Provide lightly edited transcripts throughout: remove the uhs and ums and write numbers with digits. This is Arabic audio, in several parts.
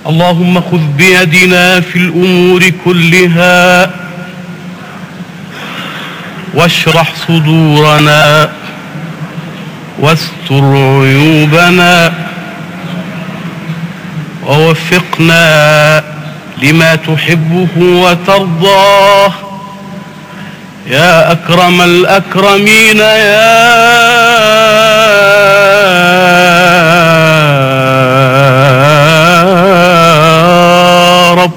اللهم خذ بيدنا في الأمور كلها واشرح صدورنا واستر عيوبنا ووفقنا لما تحبه وترضاه يا أكرم الأكرمين يا رب.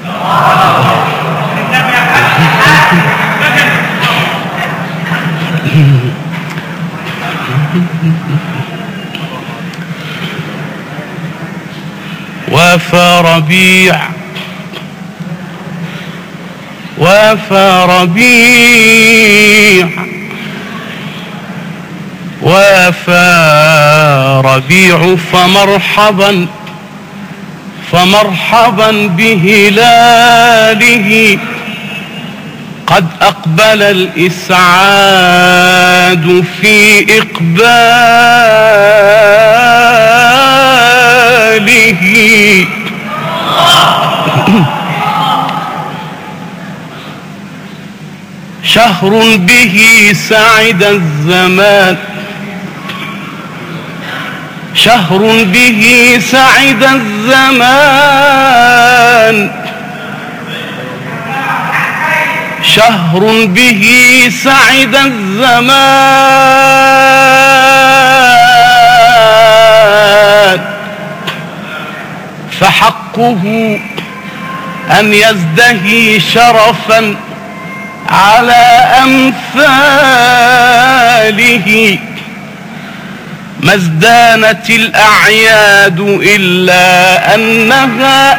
وافى ربيع وافى ربيع وافى ربيع فمرحبا فمرحبا بهلاله قد أقبل الإسعاد في إقباله شهر به سعد الزمان شهر به سعد الزمان شهر به سعد الزمان فحقه أن يزدهي شرفا على أمثاله ما ازدانت الأعياد إلا أنها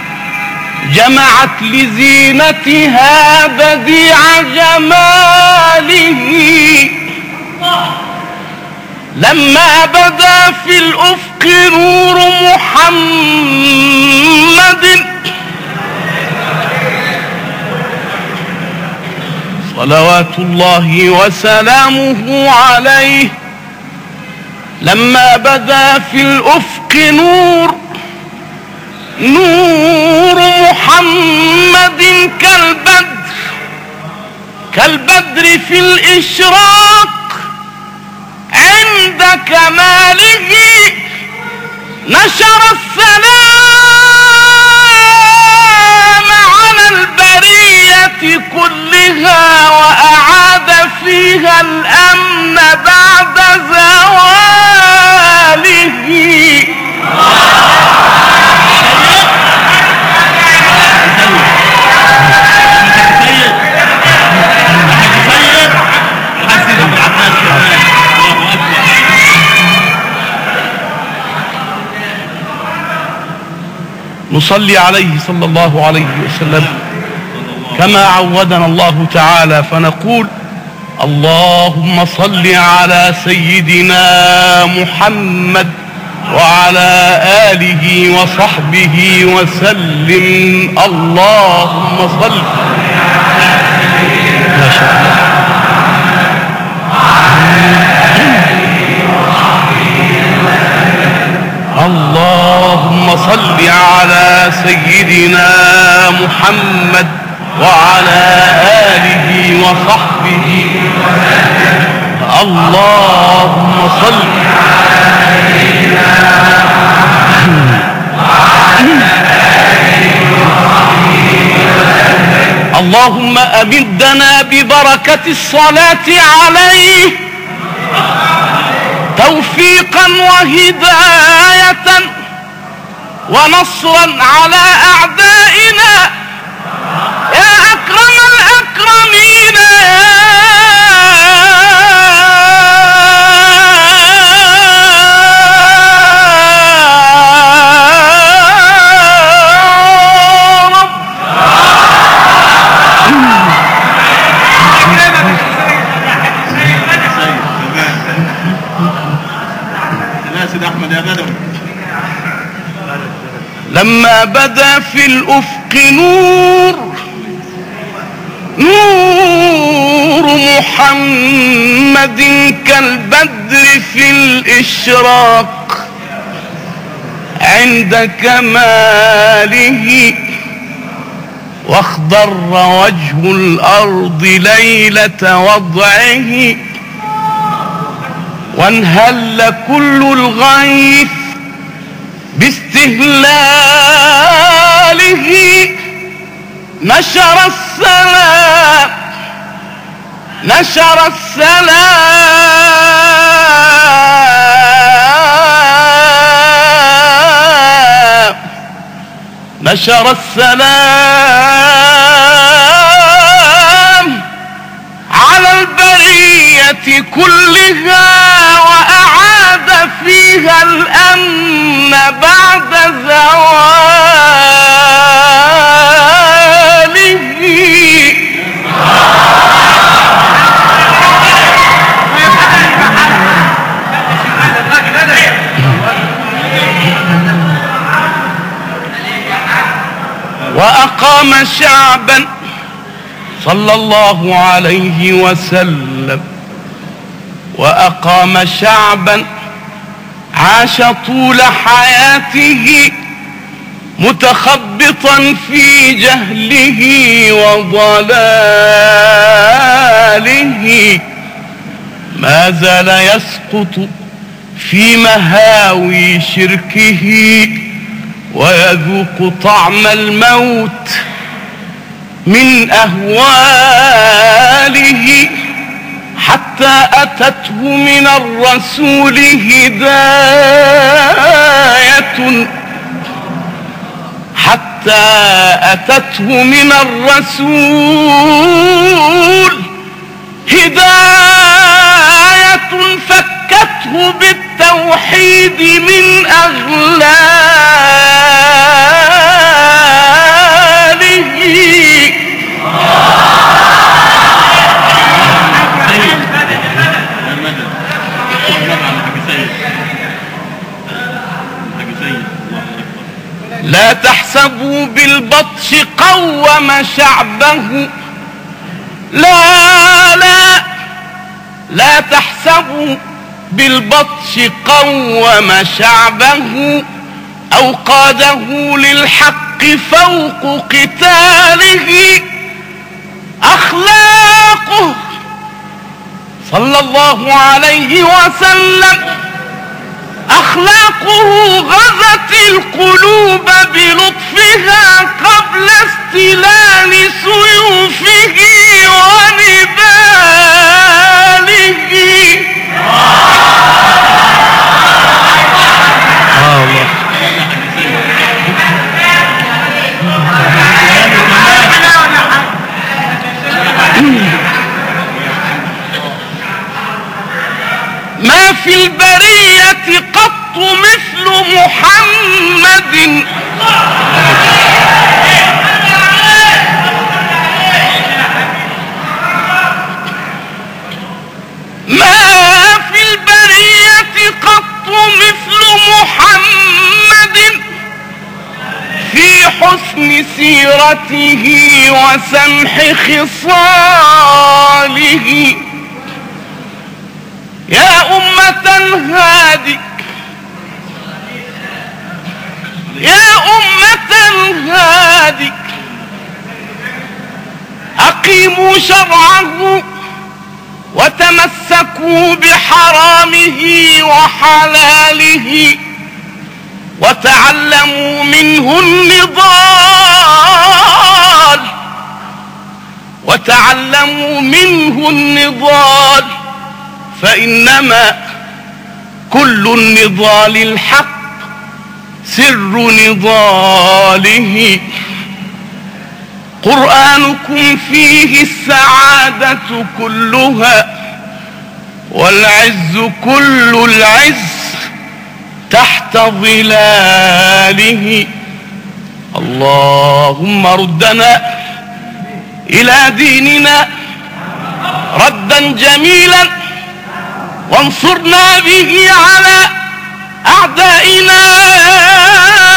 جمعت لزينتها بديع جماله لما بدا في الأفق نور محمد صلوات الله وسلامه عليه لما بدا في الأفق نور محمد كالبدر في الإشراق عند كماله نشر السلام على البرية كلها وأعاد فيها الأمن بعد زواله نصلي عليه صلى الله عليه وسلم كما عودنا الله تعالى فنقول اللهم صل على سيدنا محمد وعلى آله وصحبه وسلم. اللهم صل ما شاء الله. اللهم صل على سيدنا محمد وعلى آله وصحبه وسلم. اللهم صل على سيدنا محمد وعلى آله وصحبه وسلم. اللهم أمدنا ببركة الصلاة عليه توفيقا وهداية ونصرا على أعدائنا يا أكرم الأكرمين لما بدا في الأفق نور محمد كالبدر في الإشراق عند كماله، واخضر وجه الأرض ليلة وضعه، وانهل كل الغيث باستهلاله، نشر السلام نشر السلام نشر السلام على البرية كلها، وأعاد فيها الأمن بعد زواله. وأقام شعبا صلى الله عليه وسلم، وأقام شعبا عاش طول حياته متخبطا في جهله وضلاله، ما زال يسقط في مهاوي شركه ويذوق طعم الموت من أهواله، حتى أتته من الرسول هداية فكته بالتوحيد من أغلاله. لا تحسبوا بالبطش قوم شعبه، لا تحسبوا بالبطش قوم شعبه، أو قاده للحق فوق قتاله. أخلاقه صلى الله عليه وسلم، أخلاقه غزت القلوب بلطفها قبل استلال سيوفه ونباله. ما في البرية قط مثل محمد، ما في البرية قط مثل محمد في حسن سيرته وسمح خصاله. يا أمة هادك أقيموا شرعه وتمسكوا بحرامه وحلاله، وتعلموا منه النضال، فإنما كل النضال الحق سر نضاله. قرآنكم فيه السعادة كلها، والعز كل العز تحت ظلاله. اللهم ردنا إلى ديننا ردا جميلا، وانصرنا به على أعدائنا